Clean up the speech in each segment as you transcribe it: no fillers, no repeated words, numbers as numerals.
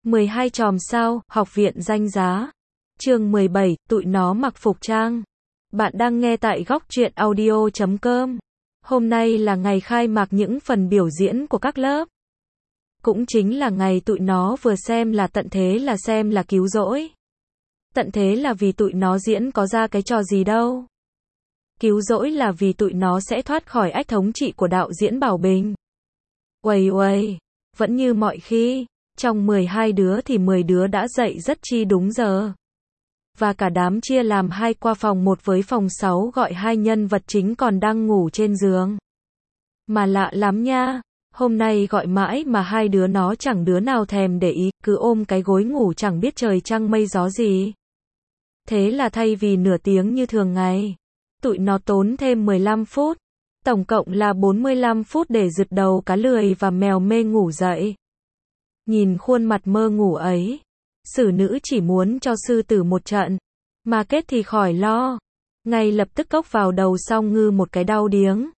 12 chòm sao, học viện danh giá. Chương 17, tụi nó mặc phục trang. Bạn đang nghe tại góc truyện audio.com. Hôm nay là ngày khai mạc những phần biểu diễn của các lớp. Cũng chính là ngày tụi nó vừa xem là tận thế là xem là cứu rỗi. Tận thế là vì tụi nó diễn có ra cái trò gì đâu. Cứu rỗi là vì tụi nó sẽ thoát khỏi ách thống trị của đạo diễn Bảo Bình. Uầy uầy, vẫn như mọi khi, trong 12 đứa thì 10 đứa đã dậy rất chi đúng giờ. Và cả đám chia làm hai qua phòng 1 với phòng 6 gọi hai nhân vật chính còn đang ngủ trên giường. Mà lạ lắm nha, hôm nay gọi mãi mà hai đứa nó chẳng đứa nào thèm để ý, cứ ôm cái gối ngủ chẳng biết trời trăng mây gió gì. Thế là thay vì nửa tiếng như thường ngày, tụi nó tốn thêm 15 phút, tổng cộng là 45 phút để rượt đầu cá lười và mèo mê ngủ dậy. Nhìn khuôn mặt mơ ngủ ấy, xử nữ chỉ muốn cho sư tử một trận, mà kết thì khỏi lo, ngay lập tức cốc vào đầu xong ngư một cái đau điếng.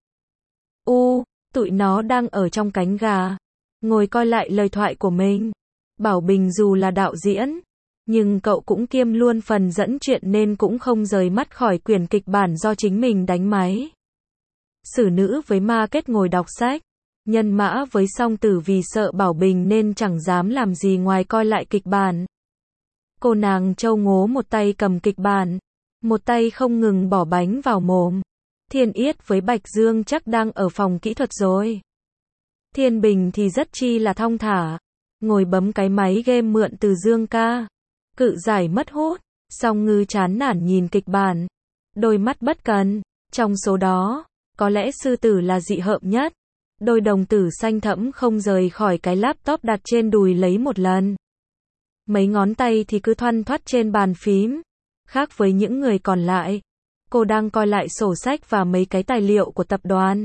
Tụi nó đang ở trong cánh gà, ngồi coi lại lời thoại của mình. Bảo Bình dù là đạo diễn, nhưng cậu cũng kiêm luôn phần dẫn chuyện nên cũng không rời mắt khỏi quyển kịch bản do chính mình đánh máy. Xử nữ với ma kết ngồi đọc sách, nhân mã với song tử vì sợ Bảo Bình nên chẳng dám làm gì ngoài coi lại kịch bản. Cô nàng Châu Ngố một tay cầm kịch bản, một tay không ngừng bỏ bánh vào mồm. Thiên Yết với Bạch Dương chắc đang ở phòng kỹ thuật rồi. Thiên Bình thì rất chi là thong thả, ngồi bấm cái máy game mượn từ Dương ca. Cự giải mất hút, song ngư chán nản nhìn kịch bản, đôi mắt bất cần. Trong số đó, có lẽ sư tử là dị hợm nhất. Đôi đồng tử xanh thẫm không rời khỏi cái laptop đặt trên đùi lấy một lần. Mấy ngón tay thì cứ thoăn thoắt trên bàn phím. Khác với những người còn lại, cô đang coi lại sổ sách và mấy cái tài liệu của tập đoàn.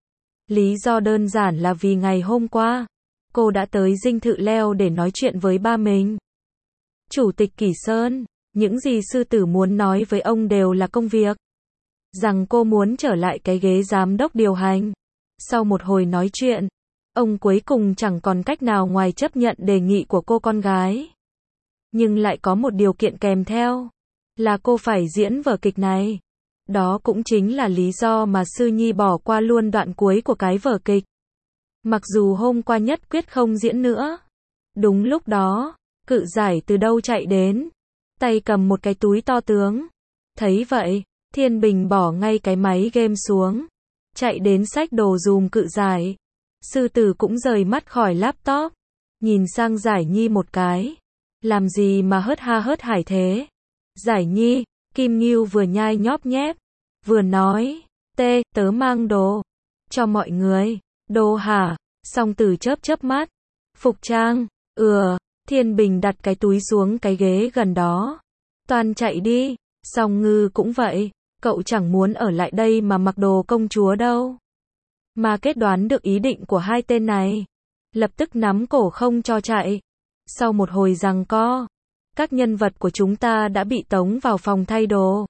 Lý do đơn giản là vì ngày hôm qua, cô đã tới dinh thự leo để nói chuyện với ba mình. Chủ tịch Kỷ Sơn, những gì sư tử muốn nói với ông đều là công việc. Rằng cô muốn trở lại cái ghế giám đốc điều hành. Sau một hồi nói chuyện, ông cuối cùng chẳng còn cách nào ngoài chấp nhận đề nghị của cô con gái. Nhưng lại có một điều kiện kèm theo, là cô phải diễn vở kịch này. Đó cũng chính là lý do mà Sư Nhi bỏ qua luôn đoạn cuối của cái vở kịch. Mặc dù hôm qua nhất quyết không diễn nữa. Đúng lúc đó, Cự giải từ đâu chạy đến, tay cầm một cái túi to tướng. Thấy vậy, Thiên Bình bỏ ngay cái máy game xuống, chạy đến xách đồ giùm Cự giải. Sư tử cũng rời mắt khỏi laptop, nhìn sang Giải Nhi một cái. Làm gì mà hớt ha hớt hải thế? Giải Nhi, Kim Ngưu vừa nhai nhóp nhép, vừa nói, tớ mang đồ cho mọi người. Đồ hả? Song Tử chớp chớp mắt. Phục trang, Thiên Bình đặt cái túi xuống cái ghế gần đó. Toàn chạy đi. Song Ngư cũng vậy, cậu chẳng muốn ở lại đây mà mặc đồ công chúa đâu. Mà kết đoán được ý định của hai tên này, lập tức nắm cổ không cho chạy. Sau một hồi giằng co, các nhân vật của chúng ta đã bị tống vào phòng thay đồ.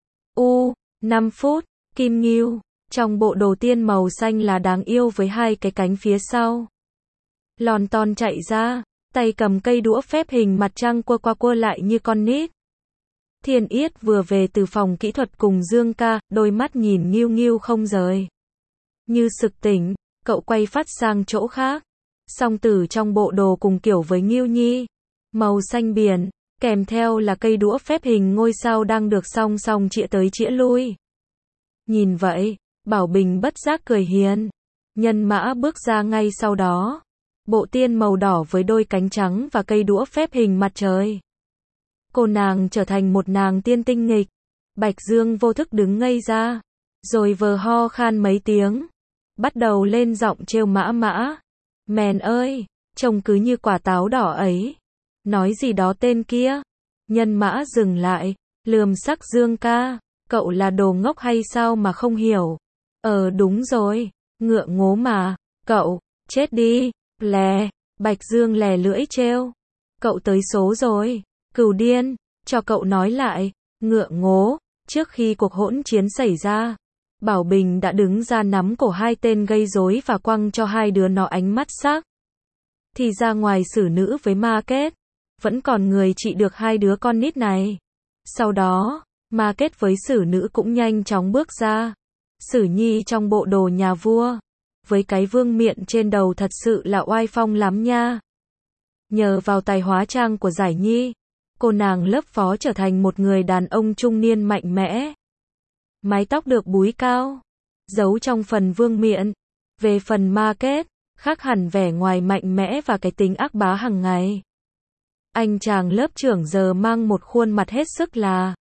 5 phút, Kim Ngưu, trong bộ đồ tiên màu xanh là đáng yêu với hai cái cánh phía sau. Lon ton chạy ra, tay cầm cây đũa phép hình mặt trăng quơ qua quơ lại như con nít. Thiên Yết vừa về từ phòng kỹ thuật cùng Dương ca, đôi mắt nhìn Ngưu Ngưu không rời. Như sực tỉnh, cậu quay phát sang chỗ khác. Song Tử trong bộ đồ cùng kiểu với Ngưu Nhi, màu xanh biển, kèm theo là cây đũa phép hình ngôi sao đang được song song chĩa tới chĩa lui. Nhìn vậy, Bảo Bình bất giác cười hiền. Nhân mã bước ra ngay sau đó. Bộ tiên màu đỏ với đôi cánh trắng và cây đũa phép hình mặt trời. Cô nàng trở thành một nàng tiên tinh nghịch. Bạch Dương vô thức đứng ngây ra, rồi vờ ho khan mấy tiếng, bắt đầu lên giọng trêu mã. Mèn ơi, trông cứ như quả táo đỏ ấy. Nói gì đó tên kia. Nhân mã dừng lại, lườm sắc Dương ca. Cậu là đồ ngốc hay sao mà không hiểu? Đúng rồi, ngựa ngố mà. Cậu, chết đi. Lè, Bạch Dương lè lưỡi trêu. Cậu tới số rồi. Cừu điên, cho cậu nói lại. Ngựa ngố, trước khi cuộc hỗn chiến xảy ra, Bảo Bình đã đứng ra nắm cổ hai tên gây rối và quăng cho hai đứa nó ánh mắt sắc. Thì ra ngoài xử nữ với ma kết, vẫn còn người trị được hai đứa con nít này. Sau đó, Ma Kết với Sử Nữ cũng nhanh chóng bước ra. Sử Nhi trong bộ đồ nhà vua, với cái vương miện trên đầu thật sự là oai phong lắm nha. Nhờ vào tài hóa trang của Giải Nhi, cô nàng lớp phó trở thành một người đàn ông trung niên mạnh mẽ. Mái tóc được búi cao, giấu trong phần vương miện. Về phần Ma Kết, khác hẳn vẻ ngoài mạnh mẽ và cái tính ác bá hàng ngày. Anh chàng lớp trưởng giờ mang một khuôn mặt hết sức là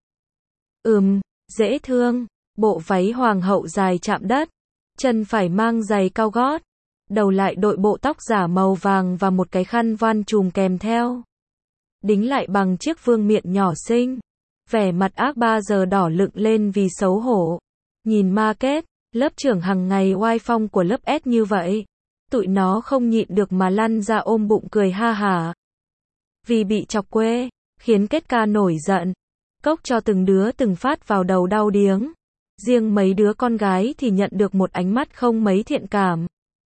dễ thương, bộ váy hoàng hậu dài chạm đất, chân phải mang giày cao gót, đầu lại đội bộ tóc giả màu vàng và một cái khăn voan trùm kèm theo. Đính lại bằng chiếc vương miện nhỏ xinh. Vẻ mặt ác ba giờ đỏ lựng lên vì xấu hổ. Nhìn Ma Kết, lớp trưởng hàng ngày oai phong của lớp S như vậy, tụi nó không nhịn được mà lăn ra ôm bụng cười ha hả. Vì bị chọc quê, khiến Kết ca nổi giận. Cốc cho từng đứa từng phát vào đầu đau điếng. Riêng mấy đứa con gái thì nhận được một ánh mắt không mấy thiện cảm.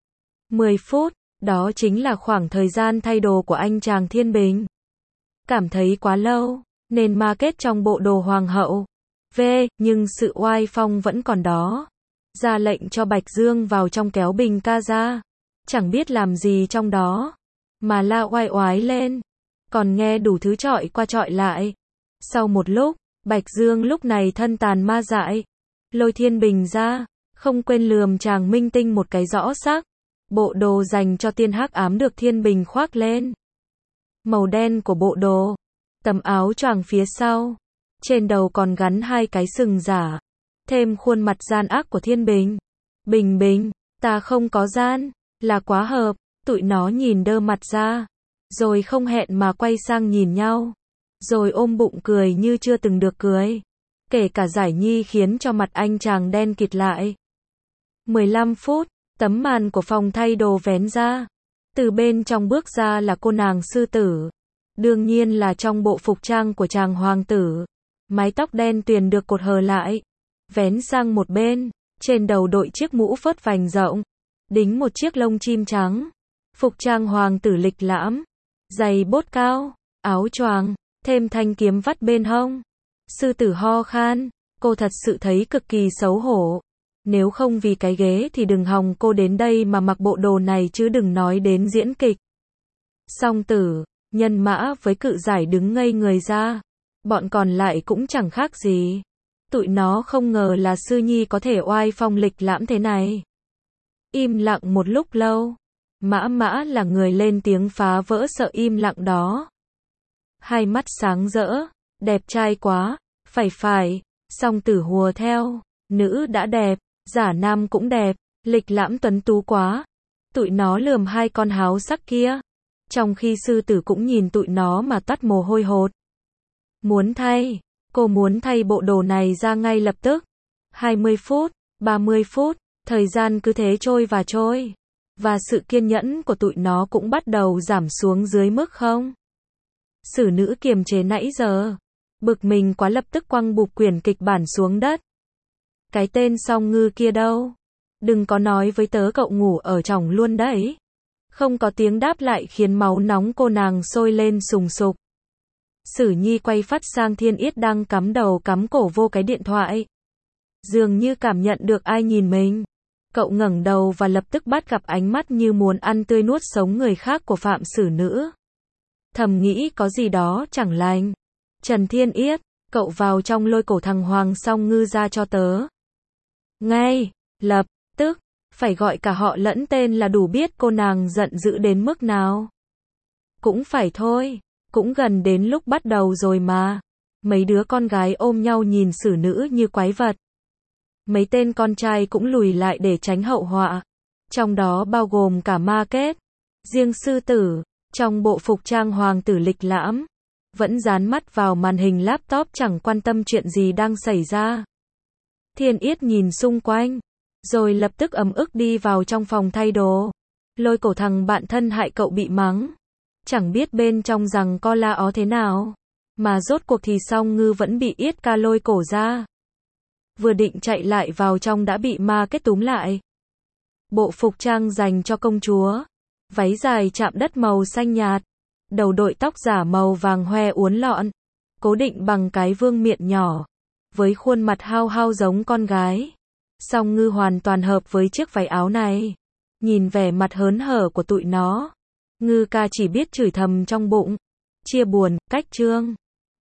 10 phút, đó chính là khoảng thời gian thay đồ của anh chàng Thiên Bình. Cảm thấy quá lâu, nên Ma Kết trong bộ đồ hoàng hậu. Nhưng sự oai phong vẫn còn đó. Ra lệnh cho Bạch Dương vào trong kéo bình ca ra. Chẳng biết làm gì trong đó, mà la oai oái lên. Còn nghe đủ thứ chọi qua chọi lại. Sau một lúc, Bạch Dương lúc này thân tàn ma dại. Lôi Thiên Bình ra, không quên lườm chàng minh tinh một cái rõ xác. Bộ đồ dành cho tiên hắc ám được Thiên Bình khoác lên. Màu đen của bộ đồ, tấm áo choàng phía sau, trên đầu còn gắn hai cái sừng giả, thêm khuôn mặt gian ác của Thiên Bình. Bình, ta không có gian, là quá hợp. Tụi nó nhìn đơ mặt ra, rồi không hẹn mà quay sang nhìn nhau, rồi ôm bụng cười như chưa từng được cười. Kể cả Giải Nhi khiến cho mặt anh chàng đen kịt lại. 15 phút, tấm màn của phòng thay đồ vén ra. Từ bên trong bước ra là cô nàng sư tử. Đương nhiên là trong bộ phục trang của chàng hoàng tử. Mái tóc đen tuyền được cột hờ lại, vén sang một bên, trên đầu đội chiếc mũ phớt vành rộng, đính một chiếc lông chim trắng. Phục trang hoàng tử lịch lãm, giày bốt cao, áo choàng, thêm thanh kiếm vắt bên hông. Sư tử ho khan, cô thật sự thấy cực kỳ xấu hổ. Nếu không vì cái ghế thì đừng hòng cô đến đây mà mặc bộ đồ này chứ đừng nói đến diễn kịch. Song Tử, Nhân Mã với Cự Giải đứng ngây người ra. Bọn còn lại cũng chẳng khác gì. Tụi nó không ngờ là Sư Nhi có thể oai phong lịch lãm thế này. Im lặng một lúc lâu. Mã là người lên tiếng phá vỡ sợ im lặng đó. Hai mắt sáng rỡ, đẹp trai quá, phải. Song Tử hùa theo, nữ đã đẹp, giả nam cũng đẹp, lịch lãm tuấn tú quá. Tụi nó lườm hai con háo sắc kia, trong khi sư tử cũng nhìn tụi nó mà toát mồ hôi hột. Cô muốn thay bộ đồ này ra ngay lập tức. 20 phút, 30 phút, thời gian cứ thế trôi. Và sự kiên nhẫn của tụi nó cũng bắt đầu giảm xuống dưới mức không. Sử Nữ kiềm chế nãy giờ, bực mình quá lập tức quăng bụp quyển kịch bản xuống đất. Cái tên Song Ngư kia đâu? Đừng có nói với tớ cậu ngủ ở trỏng luôn đấy. Không có tiếng đáp lại khiến máu nóng cô nàng sôi lên sùng sục. Sử Nhi quay phát sang Thiên Yết đang cắm đầu cắm cổ vô cái điện thoại. Dường như cảm nhận được ai nhìn mình. Cậu ngẩng đầu và lập tức bắt gặp ánh mắt như muốn ăn tươi nuốt sống người khác của Phạm Sử Nữ. Thầm nghĩ có gì đó chẳng lành. Trần Thiên Yết, cậu vào trong lôi cổ thằng Hoàng Song Ngư ra cho tớ. Ngay, lập tức, phải gọi cả họ lẫn tên là đủ biết cô nàng giận dữ đến mức nào. Cũng phải thôi, cũng gần đến lúc bắt đầu rồi mà. Mấy đứa con gái ôm nhau nhìn Sử Nữ như quái vật. Mấy tên con trai cũng lùi lại để tránh hậu họa. Trong đó bao gồm cả Ma Kết. Riêng sư tử, trong bộ phục trang hoàng tử lịch lãm, vẫn dán mắt vào màn hình laptop chẳng quan tâm chuyện gì đang xảy ra. Thiên Yết nhìn xung quanh, rồi lập tức ấm ức đi vào trong phòng thay đồ. Lôi cổ thằng bạn thân hại cậu bị mắng. Chẳng biết bên trong rằng co la ó thế nào. Mà rốt cuộc thì Song Ngư vẫn bị Yết ca lôi cổ ra. Vừa định chạy lại vào trong đã bị Ma Kết túm lại. Bộ phục trang dành cho công chúa. Váy dài chạm đất màu xanh nhạt. đầu đội tóc giả màu vàng hoe uốn lọn, cố định bằng cái vương miện nhỏ, với khuôn mặt hao hao giống con gái. Song Ngư hoàn toàn hợp với chiếc váy áo này. Nhìn vẻ mặt hớn hở của tụi nó, Ngư ca chỉ biết chửi thầm trong bụng. Chia buồn, cách chương.